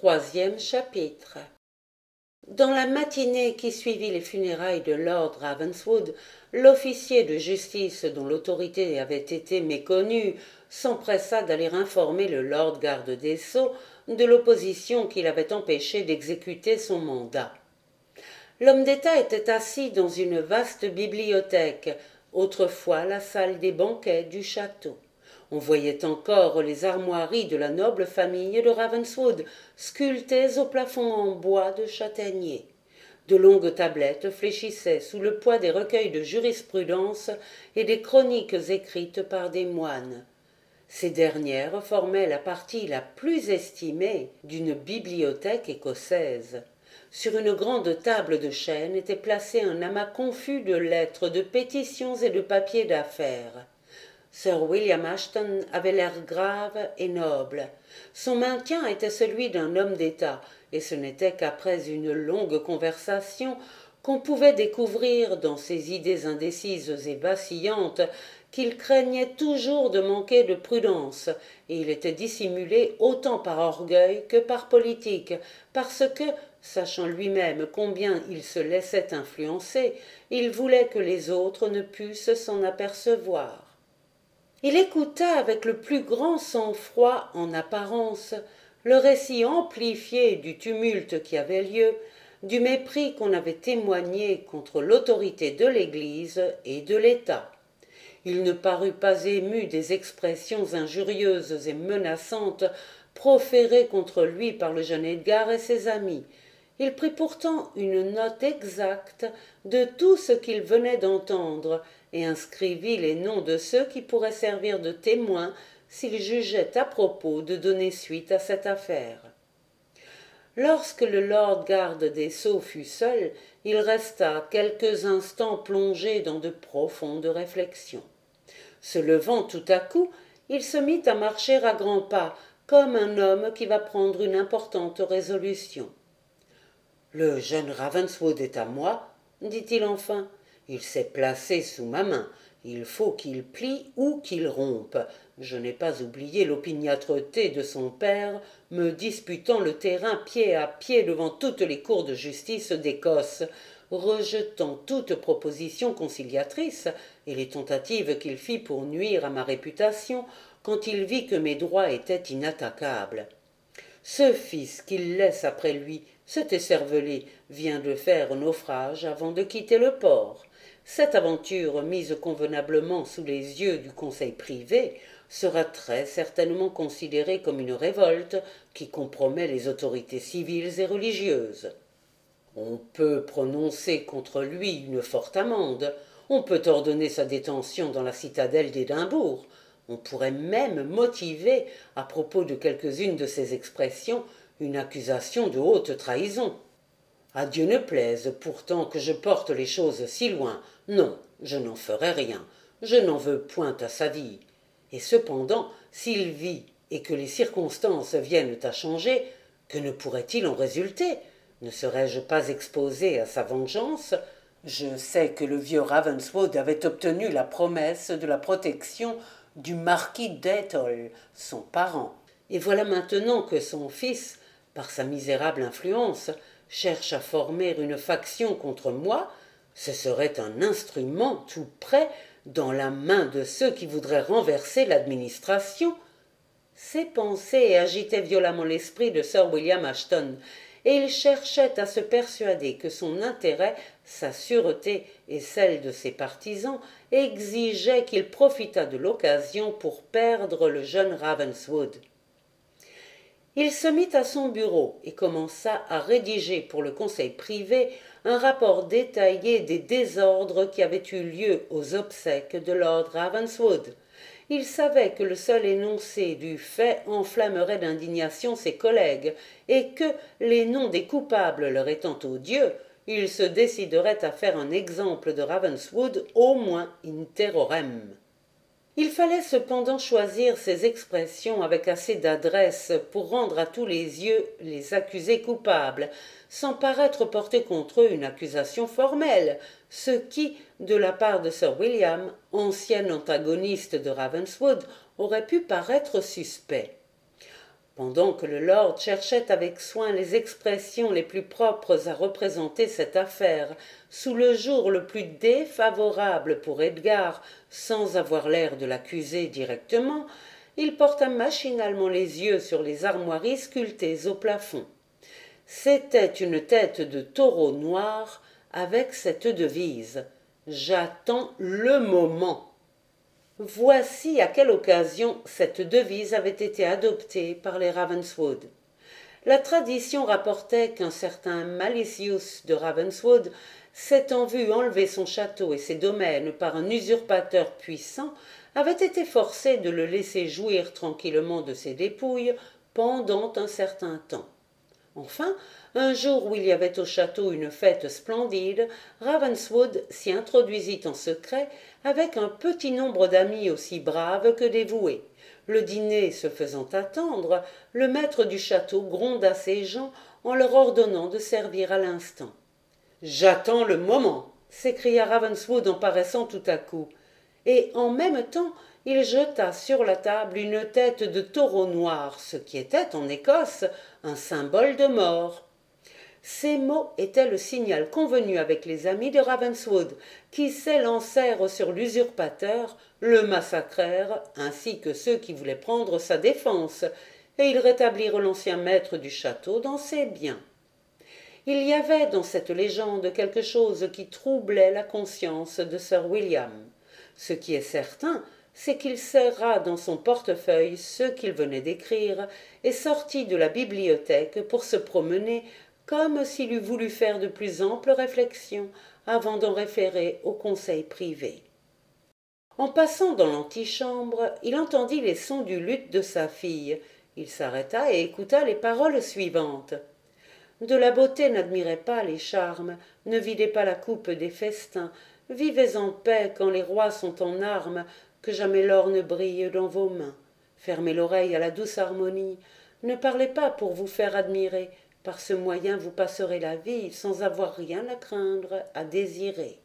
Troisième chapitre. Dans la matinée qui suivit les funérailles de Lord Ravenswood, l'officier de justice dont l'autorité avait été méconnue s'empressa d'aller informer le lord garde des Sceaux de l'opposition qui l'avait empêché d'exécuter son mandat. L'homme d'État était assis dans une vaste bibliothèque, autrefois la salle des banquets du château. On voyait encore les armoiries de la noble famille de Ravenswood, sculptées au plafond en bois de châtaignier. De longues tablettes fléchissaient sous le poids des recueils de jurisprudence et des chroniques écrites par des moines. Ces dernières formaient la partie la plus estimée d'une bibliothèque écossaise. Sur une grande table de chêne était placé un amas confus de lettres, de pétitions et de papiers d'affaires. Sir William Ashton avait l'air grave et noble. Son maintien était celui d'un homme d'État, et ce n'était qu'après une longue conversation qu'on pouvait découvrir dans ses idées indécises et vacillantes qu'il craignait toujours de manquer de prudence, et il était dissimulé autant par orgueil que par politique, parce que, sachant lui-même combien il se laissait influencer, il voulait que les autres ne pussent s'en apercevoir. Il écouta avec le plus grand sang-froid en apparence le récit amplifié du tumulte qui avait lieu, du mépris qu'on avait témoigné contre l'autorité de l'Église et de l'État. Il ne parut pas ému des expressions injurieuses et menaçantes proférées contre lui par le jeune Edgar et ses amis. Il prit pourtant une note exacte de tout ce qu'il venait d'entendre et inscrivit les noms de ceux qui pourraient servir de témoins s'il jugeait à propos de donner suite à cette affaire. Lorsque le lord garde des Sceaux fut seul, il resta quelques instants plongé dans de profondes réflexions. Se levant tout à coup, il se mit à marcher à grands pas, comme un homme qui va prendre une importante résolution. « Le jeune Ravenswood est à moi, dit-il enfin. Il s'est placé sous ma main. Il faut qu'il plie ou qu'il rompe. Je n'ai pas oublié l'opiniâtreté de son père, me disputant le terrain pied à pied devant toutes les cours de justice d'Écosse, rejetant toute proposition conciliatrice et les tentatives qu'il fit pour nuire à ma réputation quand il vit que mes droits étaient inattaquables. Ce fils qu'il laisse après lui, cet écervelé, vient de faire naufrage avant de quitter le port. Cette aventure, mise convenablement sous les yeux du conseil privé, sera très certainement considérée comme une révolte qui compromet les autorités civiles et religieuses. On peut prononcer contre lui une forte amende, on peut ordonner sa détention dans la citadelle d'Édimbourg, on pourrait même motiver, à propos de quelques-unes de ses expressions, une accusation de haute trahison. À Dieu ne plaise pourtant que je porte les choses si loin. Non, je n'en ferai rien. Je n'en veux point à sa vie. Et cependant, s'il vit et que les circonstances viennent à changer, que ne pourrait-il en résulter? Ne serais-je pas exposé à sa vengeance? Je sais que le vieux Ravenswood avait obtenu la promesse de la protection du marquis d'Étole, son parent. Et voilà maintenant que son fils, par sa misérable influence, cherche à former une faction contre moi. Ce serait un instrument tout prêt dans la main de ceux qui voudraient renverser l'administration. Ces pensées agitaient violemment l'esprit de Sir William Ashton, et il cherchait à se persuader que son intérêt, sa sûreté et celle de ses partisans exigeaient qu'il profitât de l'occasion pour perdre le jeune Ravenswood. Il se mit à son bureau et commença à rédiger pour le conseil privé un rapport détaillé des désordres qui avaient eu lieu aux obsèques de Lord Ravenswood. Il savait que le seul énoncé du fait enflammerait d'indignation ses collègues et que, les noms des coupables leur étant odieux, il se déciderait à faire un exemple de Ravenswood au moins in terrorem. Il fallait cependant choisir ses expressions avec assez d'adresse pour rendre à tous les yeux les accusés coupables, sans paraître porter contre eux une accusation formelle, ce qui, de la part de Sir William, ancien antagoniste de Ravenswood, aurait pu paraître suspect. Pendant que le lord cherchait avec soin les expressions les plus propres à représenter cette affaire, sous le jour le plus défavorable pour Edgar, sans avoir l'air de l'accuser directement, il porta machinalement les yeux sur les armoiries sculptées au plafond. C'était une tête de taureau noir avec cette devise « J'attends le moment ». Voici à quelle occasion cette devise avait été adoptée par les Ravenswood. La tradition rapportait qu'un certain Malicius de Ravenswood, s'étant vu enlever son château et ses domaines par un usurpateur puissant, avait été forcé de le laisser jouir tranquillement de ses dépouilles pendant un certain temps. Enfin, un jour où il y avait au château une fête splendide, Ravenswood s'y introduisit en secret avec un petit nombre d'amis aussi braves que dévoués. Le dîner se faisant attendre, le maître du château gronda ses gens en leur ordonnant de servir à l'instant. « J'attends le moment !» s'écria Ravenswood en paraissant tout à coup. Et en même temps, il jeta sur la table une tête de taureau noir, ce qui était, en Écosse, un symbole de mort. Ces mots étaient le signal convenu avec les amis de Ravenswood, qui s'élancèrent sur l'usurpateur, le massacrèrent, ainsi que ceux qui voulaient prendre sa défense, et ils rétablirent l'ancien maître du château dans ses biens. Il y avait dans cette légende quelque chose qui troublait la conscience de Sir William. Ce qui est certain, c'est qu'il serra dans son portefeuille ce qu'il venait d'écrire et sortit de la bibliothèque pour se promener comme s'il eût voulu faire de plus amples réflexions avant d'en référer au conseil privé. En passant dans l'antichambre, il entendit les sons du luth de sa fille. Il s'arrêta et écouta les paroles suivantes. De la beauté n'admirez pas les charmes, ne videz pas la coupe des festins, vivez en paix quand les rois sont en armes, que jamais l'or ne brille dans vos mains. Fermez l'oreille à la douce harmonie, ne parlez pas pour vous faire admirer, par ce moyen vous passerez la vie sans avoir rien à craindre, à désirer.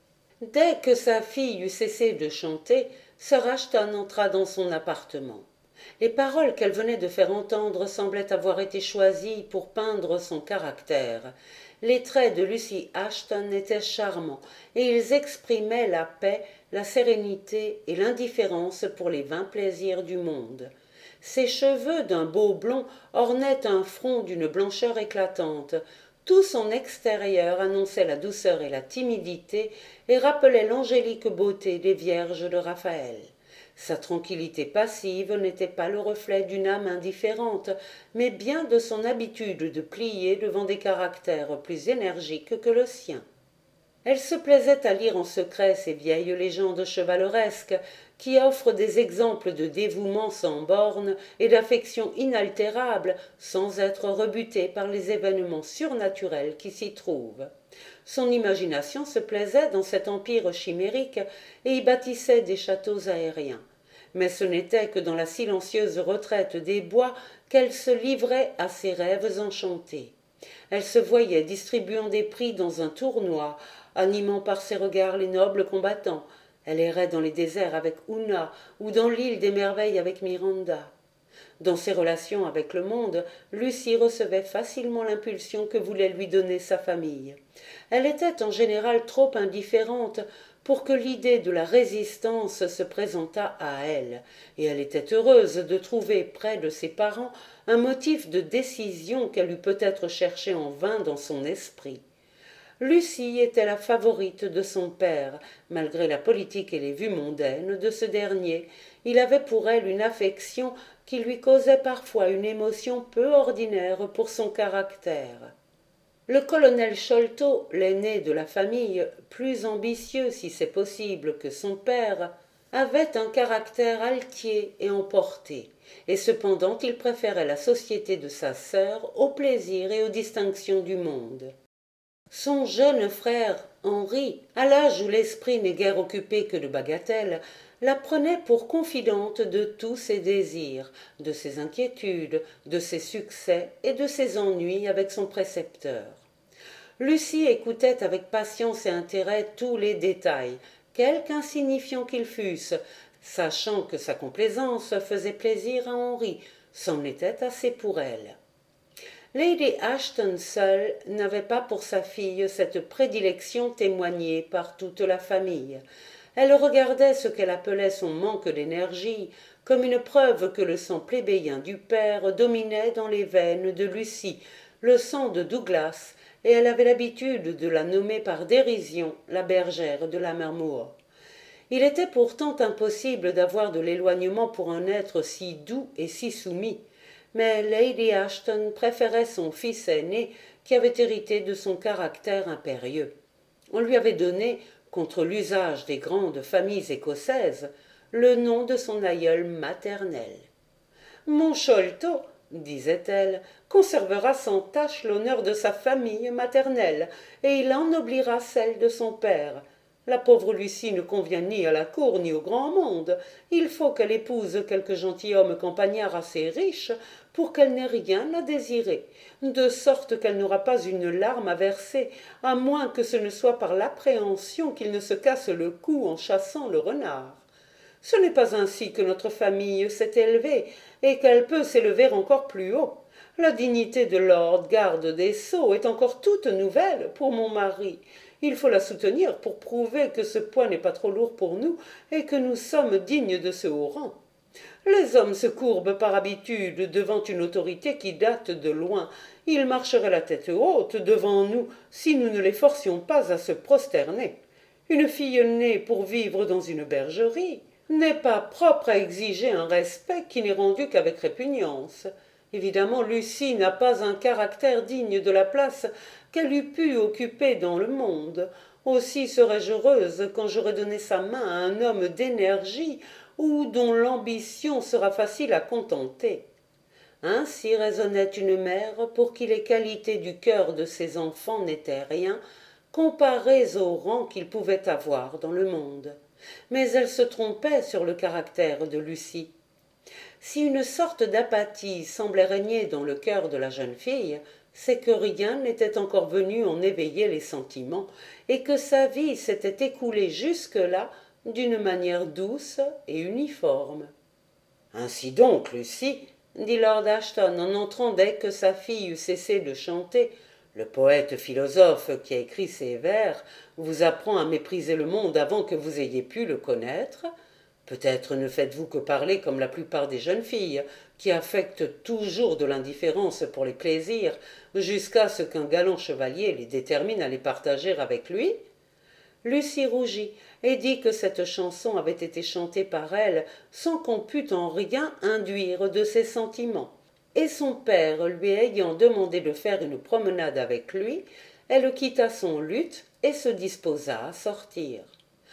Dès que sa fille eut cessé de chanter, Sir Ashton entra dans son appartement. Les paroles qu'elle venait de faire entendre semblaient avoir été choisies pour peindre son caractère. Les traits de Lucy Ashton étaient charmants, et ils exprimaient la paix, la sérénité et l'indifférence pour les vains plaisirs du monde. Ses cheveux d'un beau blond ornaient un front d'une blancheur éclatante. Tout son extérieur annonçait la douceur et la timidité et rappelait l'angélique beauté des vierges de Raphaël. Sa tranquillité passive n'était pas le reflet d'une âme indifférente, mais bien de son habitude de plier devant des caractères plus énergiques que le sien. Elle se plaisait à lire en secret ces vieilles légendes chevaleresques qui offrent des exemples de dévouement sans bornes et d'affection inaltérable sans être rebutées par les événements surnaturels qui s'y trouvent. Son imagination se plaisait dans cet empire chimérique et y bâtissait des châteaux aériens. Mais ce n'était que dans la silencieuse retraite des bois qu'elle se livrait à ses rêves enchantés. Elle se voyait distribuant des prix dans un tournoi, animant par ses regards les nobles combattants. Elle errait dans les déserts avec Ouna ou dans l'île des merveilles avec Miranda. Dans ses relations avec le monde, Lucie recevait facilement l'impulsion que voulait lui donner sa famille. Elle était en général trop indifférente pour que l'idée de la résistance se présentât à elle, et elle était heureuse de trouver près de ses parents un motif de décision qu'elle eût peut-être cherché en vain dans son esprit. Lucie était la favorite de son père, malgré la politique et les vues mondaines de ce dernier. Il avait pour elle une affection qui lui causait parfois une émotion peu ordinaire pour son caractère. Le colonel Sholto, l'aîné de la famille, plus ambitieux si c'est possible que son père, avait un caractère altier et emporté, et cependant il préférait la société de sa sœur au plaisir et aux distinctions du monde. Son jeune frère, Henri, à l'âge où l'esprit n'est guère occupé que de bagatelles, la prenait pour confidente de tous ses désirs, de ses inquiétudes, de ses succès et de ses ennuis avec son précepteur. Lucie écoutait avec patience et intérêt tous les détails, quelque insignifiants qu'ils fussent, sachant que sa complaisance faisait plaisir à Henri, c'en était assez pour elle. Lady Ashton seule n'avait pas pour sa fille cette prédilection témoignée par toute la famille. Elle regardait ce qu'elle appelait son manque d'énergie comme une preuve que le sang plébéien du père dominait dans les veines de Lucie, le sang de Douglas, et elle avait l'habitude de la nommer par dérision la bergère de la Lammermoor. Il était pourtant impossible d'avoir de l'éloignement pour un être si doux et si soumis, mais Lady Ashton préférait son fils aîné qui avait hérité de son caractère impérieux. On lui avait donné, contre l'usage des grandes familles écossaises, le nom de son aïeul maternel. Mon Sholto, disait-elle, conservera sans tache l'honneur de sa famille maternelle, et il ennoblira celle de son père. La pauvre Lucie ne convient ni à la cour ni au grand monde. Il faut qu'elle épouse quelque gentilhomme campagnard assez riche pour qu'elle n'ait rien à désirer, de sorte qu'elle n'aura pas une larme à verser, à moins que ce ne soit par l'appréhension qu'il ne se casse le cou en chassant le renard. Ce n'est pas ainsi que notre famille s'est élevée, et qu'elle peut s'élever encore plus haut. La dignité de Lord Garde des Sceaux est encore toute nouvelle pour mon mari. Il faut la soutenir pour prouver que ce poids n'est pas trop lourd pour nous et que nous sommes dignes de ce haut rang. Les hommes se courbent par habitude devant une autorité qui date de loin. Ils marcheraient la tête haute devant nous si nous ne les forcions pas à se prosterner. Une fille née pour vivre dans une bergerie n'est pas propre à exiger un respect qui n'est rendu qu'avec répugnance. Évidemment, Lucie n'a pas un caractère digne de la place qu'elle eût pu occuper dans le monde. Aussi serais-je heureuse quand j'aurai donné sa main à un homme d'énergie ou dont l'ambition sera facile à contenter. Ainsi raisonnait une mère pour qui les qualités du cœur de ses enfants n'étaient rien, comparées au rang qu'ils pouvaient avoir dans le monde. Mais elle se trompait sur le caractère de Lucie. Si une sorte d'apathie semblait régner dans le cœur de la jeune fille, c'est que rien n'était encore venu en éveiller les sentiments, et que sa vie s'était écoulée jusque-là d'une manière douce et uniforme. Ainsi donc, Lucie, dit lord Ashton en entrant dès que sa fille eut cessé de chanter, le poète philosophe qui a écrit ces vers vous apprend à mépriser le monde avant que vous ayez pu le connaître. Peut-être ne faites-vous que parler comme la plupart des jeunes filles, qui affectent toujours de l'indifférence pour les plaisirs, jusqu'à ce qu'un galant chevalier les détermine à les partager avec lui. Lucie rougit et dit que cette chanson avait été chantée par elle sans qu'on pût en rien induire de ses sentiments. Et son père lui ayant demandé de faire une promenade avec lui, elle quitta son luth et se disposa à sortir.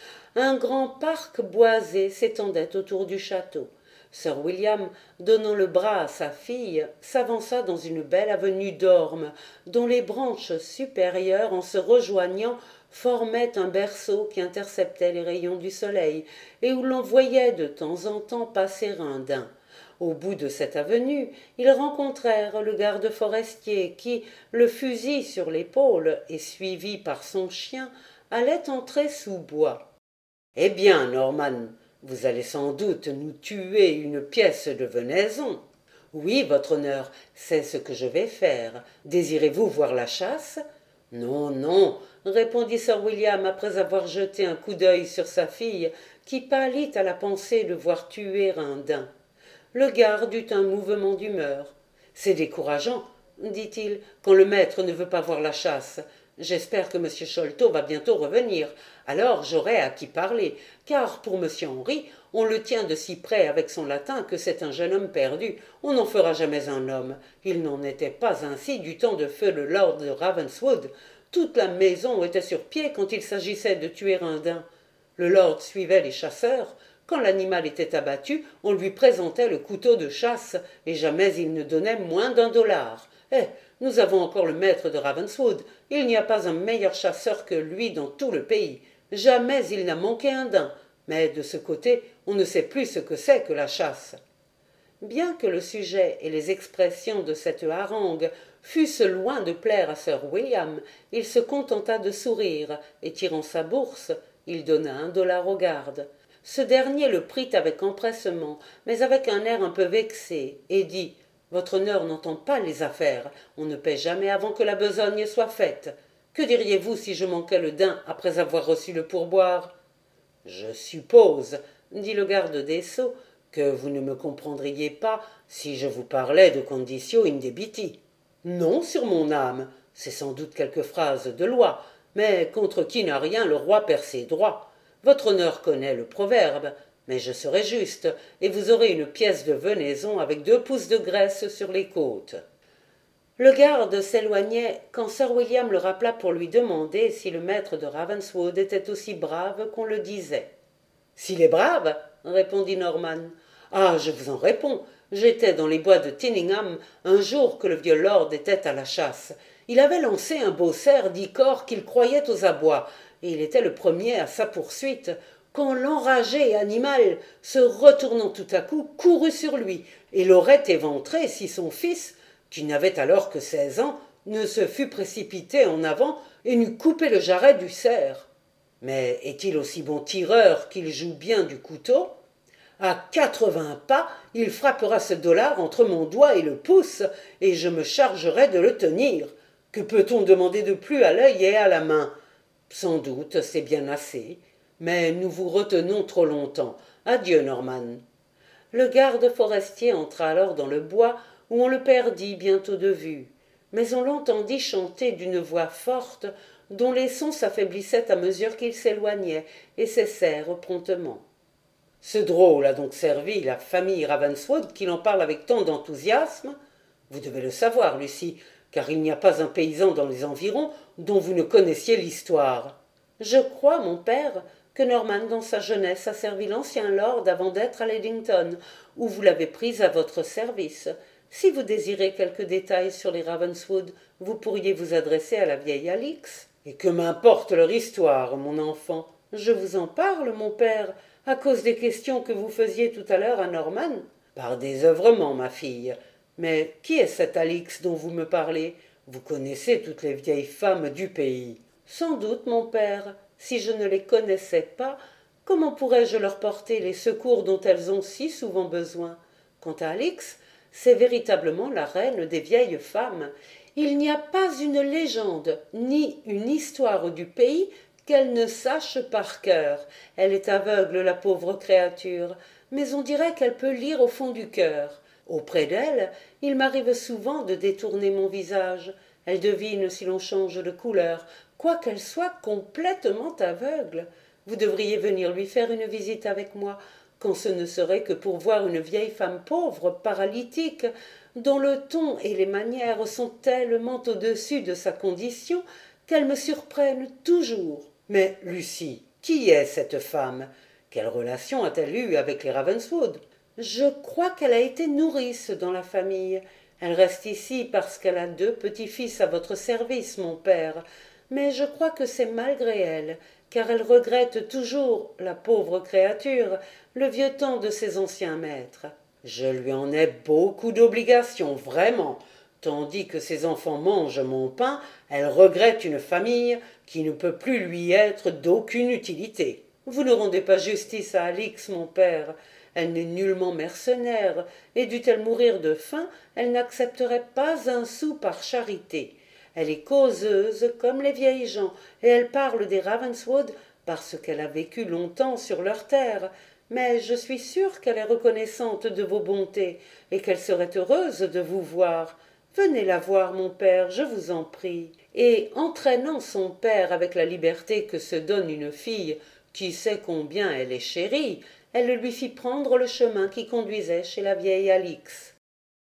Un grand parc boisé s'étendait autour du château. Sir William, donnant le bras à sa fille, s'avança dans une belle avenue d'ormes, dont les branches supérieures, en se rejoignant, formaient un berceau qui interceptait les rayons du soleil, et où l'on voyait de temps en temps passer un daim. Au bout de cette avenue, ils rencontrèrent le garde forestier qui, le fusil sur l'épaule et suivi par son chien, allait entrer sous bois. « Eh bien, Norman, vous allez sans doute nous tuer une pièce de venaison. »« Oui, votre honneur, c'est ce que je vais faire. Désirez-vous voir la chasse ?»« Non, non, » répondit Sir William après avoir jeté un coup d'œil sur sa fille, qui pâlit à la pensée de voir tuer un daim. Le garde eut un mouvement d'humeur. « C'est décourageant, dit-il, quand le maître ne veut pas voir la chasse. J'espère que M. Sholto va bientôt revenir. Alors j'aurai à qui parler, car pour M. Henry, on le tient de si près avec son latin que c'est un jeune homme perdu. On n'en fera jamais un homme. Il n'en était pas ainsi du temps de feu le lord de Ravenswood. Toute la maison était sur pied quand il s'agissait de tuer un daim. Le lord suivait les chasseurs. Quand l'animal était abattu, on lui présentait le couteau de chasse, et jamais il ne donnait moins d'$1. Eh, nous avons encore le maître de Ravenswood. Il n'y a pas un meilleur chasseur que lui dans tout le pays. Jamais il n'a manqué un daim. Mais de ce côté, on ne sait plus ce que c'est que la chasse. » Bien que le sujet et les expressions de cette harangue fussent loin de plaire à Sir William, il se contenta de sourire, et tirant sa bourse, il donna $1 au garde. Ce dernier le prit avec empressement, mais avec un air un peu vexé, et dit « Votre honneur n'entend pas les affaires, on ne paie jamais avant que la besogne soit faite. Que diriez-vous si je manquais le daim après avoir reçu le pourboire ?» « Je suppose, dit le garde des sceaux, que vous ne me comprendriez pas si je vous parlais de conditio indebiti. Non, sur mon âme, c'est sans doute quelque phrase de loi, mais contre qui n'a rien le roi perd ses droits. Votre honneur connaît le proverbe, mais je serai juste, et vous aurez une pièce de venaison avec 2 pouces de graisse sur les côtes. Le garde s'éloignait quand sir William le rappela pour lui demander si le maître de Ravenswood était aussi brave qu'on le disait. « S'il est brave, répondit Norman. Ah, je vous en réponds. J'étais dans les bois de Tinningham un jour que le vieux lord était à la chasse. Il avait lancé un beau cerf d'Icor qu'il croyait aux abois, et il était le premier à sa poursuite, quand l'enragé animal, se retournant tout à coup, courut sur lui, et l'aurait éventré si son fils, qui n'avait alors que 16 ans, ne se fût précipité en avant et n'eût coupé le jarret du cerf. Mais est-il aussi bon tireur qu'il joue bien du couteau ? À 80 pas, il frappera ce dollar entre mon doigt et le pouce, et je me chargerai de le tenir. Que peut-on demander de plus à l'œil et à la main ? Sans doute, c'est bien assez. Mais nous vous retenons trop longtemps. Adieu, Norman. Le garde forestier entra alors dans le bois, où on le perdit bientôt de vue. Mais on l'entendit chanter d'une voix forte, dont les sons s'affaiblissaient à mesure qu'il s'éloignait, et cessèrent promptement. Ce drôle a donc servi la famille Ravenswood qu'il en parle avec tant d'enthousiasme. Vous devez le savoir, Lucie, car il n'y a pas un paysan dans les environs dont vous ne connaissiez l'histoire. Je crois, mon père, que Norman, dans sa jeunesse, a servi l'ancien lord avant d'être à Leadington, où vous l'avez pris à votre service. Si vous désirez quelques détails sur les Ravenswood, vous pourriez vous adresser à la vieille Alix. Et que m'importe leur histoire, mon enfant. Je vous en parle, mon père, à cause des questions que vous faisiez tout à l'heure à Norman. Par désœuvrement, ma fille. Mais qui est cette Alix dont vous me parlez? Vous connaissez toutes les vieilles femmes du pays. Sans doute, mon père. Si je ne les connaissais pas, comment pourrais-je leur porter les secours dont elles ont si souvent besoin? Quant à Alix, c'est véritablement la reine des vieilles femmes. Il n'y a pas une légende, ni une histoire du pays qu'elle ne sache par cœur. Elle est aveugle, la pauvre créature, mais on dirait qu'elle peut lire au fond du cœur. Auprès d'elle, il m'arrive souvent de détourner mon visage. Elle devine si l'on change de couleur, quoiqu'elle soit complètement aveugle. Vous devriez venir lui faire une visite avec moi, quand ce ne serait que pour voir une vieille femme pauvre, paralytique, dont le ton et les manières sont tellement au-dessus de sa condition qu'elles me surprennent toujours. Mais, Lucie, qui est cette femme? Quelle relation a-t-elle eue avec les Ravenswood? Je crois qu'elle a été nourrice dans la famille. Elle reste ici parce qu'elle a 2 petits-fils à votre service, mon père. Mais je crois que c'est malgré elle, car elle regrette toujours, la pauvre créature, le vieux temps de ses anciens maîtres. Je lui en ai beaucoup d'obligations, vraiment. Tandis que ses enfants mangent mon pain, elle regrette une famille qui ne peut plus lui être d'aucune utilité. Vous ne rendez pas justice à Alix, mon père. Elle n'est nullement mercenaire, et dût-elle mourir de faim, elle n'accepterait pas un sou par charité. Elle est causeuse comme les vieilles gens, et elle parle des Ravenswood parce qu'elle a vécu longtemps sur leur terre. Mais je suis sûre qu'elle est reconnaissante de vos bontés, et qu'elle serait heureuse de vous voir. Venez la voir, mon père, je vous en prie. Et, entraînant son père avec la liberté que se donne une fille qui sait combien elle est chérie, elle lui fit prendre le chemin qui conduisait chez la vieille Alix.